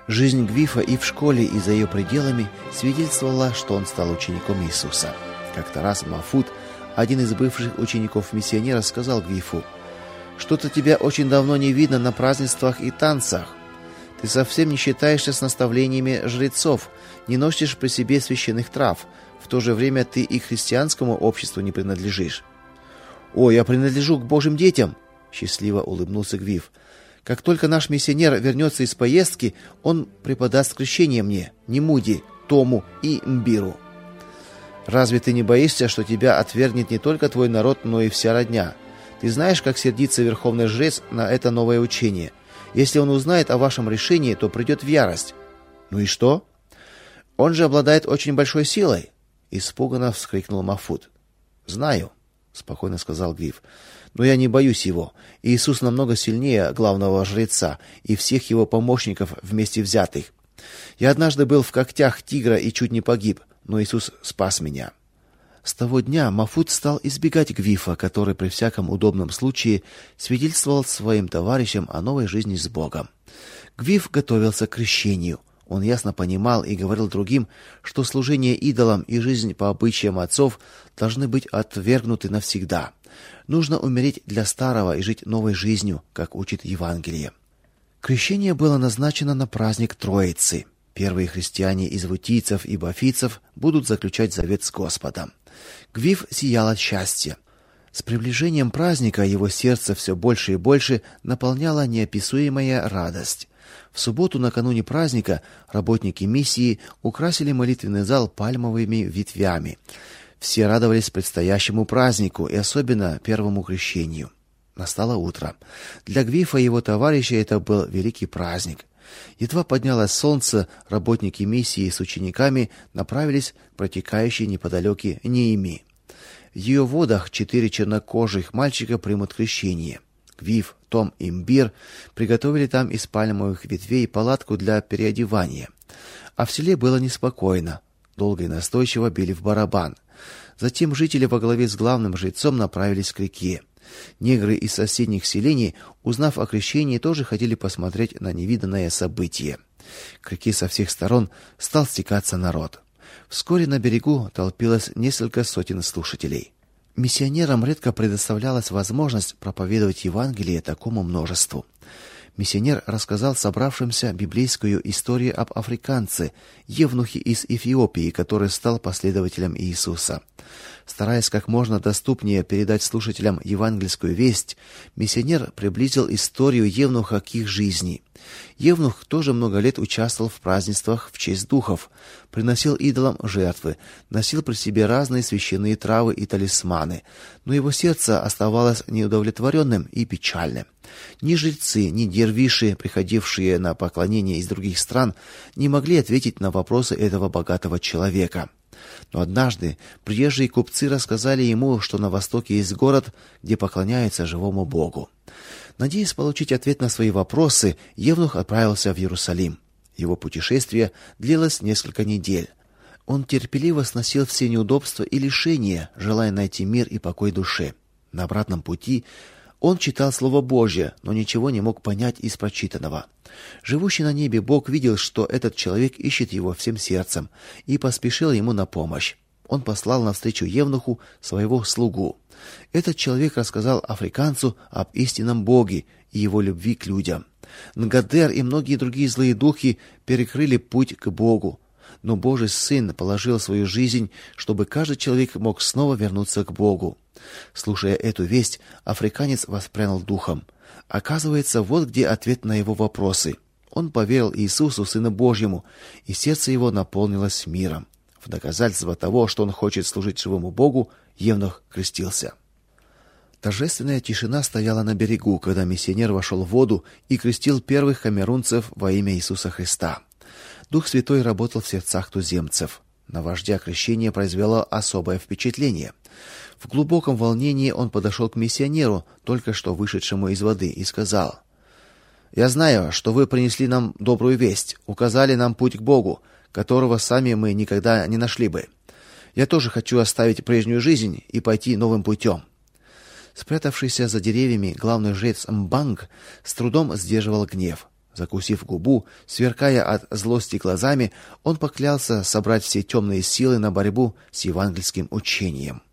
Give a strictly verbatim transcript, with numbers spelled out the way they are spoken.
Жизнь Гвифа и в школе, и за ее пределами свидетельствовала, что он стал учеником Иисуса. Как-то раз Мафут, один из бывших учеников миссионера, сказал Гвифу: «Что-то тебя очень давно не видно на празднествах и танцах. Ты совсем не считаешься с наставлениями жрецов, не носишь при себе священных трав. В то же время ты и христианскому обществу не принадлежишь». «О, я принадлежу к Божьим детям!» — счастливо улыбнулся Гвиф. «Как только наш миссионер вернется из поездки, он преподаст крещение мне, Немуди, Тому и Мбиру». «Разве ты не боишься, что тебя отвергнет не только твой народ, но и вся родня? Ты знаешь, как сердится верховный жрец на это новое учение. Если он узнает о вашем решении, то придет в ярость». «Ну и что?» «Он же обладает очень большой силой», — испуганно вскрикнул Мафут. «Знаю», — спокойно сказал Гвиф. «Но я не боюсь его. Иисус намного сильнее главного жреца и всех его помощников вместе взятых. Я однажды был в когтях тигра и чуть не погиб, но Иисус спас меня». С того дня Мафут стал избегать Гвифа, который при всяком удобном случае свидетельствовал своим товарищам о новой жизни с Богом. Гвиф готовился к крещению. Он ясно понимал и говорил другим, что служение идолам и жизнь по обычаям отцов должны быть отвергнуты навсегда. Нужно умереть для старого и жить новой жизнью, как учит Евангелие. Крещение было назначено на праздник Троицы. Первые христиане из вутийцев и бафийцев будут заключать завет с Господом. Гвиф сиял от счастья. С приближением праздника его сердце все больше и больше наполняла неописуемая радость. В субботу накануне праздника работники миссии украсили молитвенный зал пальмовыми ветвями. Все радовались предстоящему празднику и особенно первому крещению. Настало утро. Для Гвифа и его товарищей это был великий праздник. Едва поднялось солнце, работники миссии с учениками направились к протекающей неподалеку Нееми. В ее водах четыре чернокожих мальчика примут крещение. Гвиф, Том и Мбир приготовили там из пальмовых ветвей палатку для переодевания. А в селе было неспокойно. Долго и настойчиво били в барабан. Затем жители во главе с главным жрецом направились к реке. Негры из соседних селений, узнав о крещении, тоже хотели посмотреть на невиданное событие. К реке со всех сторон стал стекаться народ. Вскоре на берегу толпилось несколько сотен слушателей. Миссионерам редко предоставлялась возможность проповедовать Евангелие такому множеству. Миссионер рассказал собравшимся библейскую историю об африканце, евнухе из Эфиопии, который стал последователем Иисуса. Стараясь как можно доступнее передать слушателям евангельскую весть, миссионер приблизил историю евнуха к их жизни. Евнух тоже много лет участвовал в празднествах в честь духов, приносил идолам жертвы, носил при себе разные священные травы и талисманы, но его сердце оставалось неудовлетворенным и печальным. Ни жрецы, ни дервиши, приходившие на поклонение из других стран, не могли ответить на вопросы этого богатого человека. Но однажды приезжие купцы рассказали ему, что на востоке есть город, где поклоняются живому Богу. Надеясь получить ответ на свои вопросы, евнух отправился в Иерусалим. Его путешествие длилось несколько недель. Он терпеливо сносил все неудобства и лишения, желая найти мир и покой душе. На обратном пути он читал Слово Божье, но ничего не мог понять из прочитанного. Живущий на небе Бог видел, что этот человек ищет его всем сердцем, и поспешил ему на помощь. Он послал навстречу евнуху своего слугу. Этот человек рассказал африканцу об истинном Боге и его любви к людям. Нгадер и многие другие злые духи перекрыли путь к Богу, но Божий Сын положил свою жизнь, чтобы каждый человек мог снова вернуться к Богу. Слушая эту весть, африканец воспрял духом. Оказывается, вот где ответ на его вопросы. Он поверил Иисусу, Сыну Божьему, и сердце его наполнилось миром. В доказательство того, что он хочет служить живому Богу, евнух крестился. Торжественная тишина стояла на берегу, когда миссионер вошел в воду и крестил первых камерунцев во имя Иисуса Христа. Дух Святой работал в сердцах туземцев. На вождя крещение произвело особое впечатление. В глубоком волнении он подошел к миссионеру, только что вышедшему из воды, и сказал: «Я знаю, что вы принесли нам добрую весть, указали нам путь к Богу, которого сами мы никогда не нашли бы. Я тоже хочу оставить прежнюю жизнь и пойти новым путем». Спрятавшийся за деревьями главный жрец Мбанг с трудом сдерживал гнев. Закусив губу, сверкая от злости глазами, он поклялся собрать все темные силы на борьбу с евангельским учением.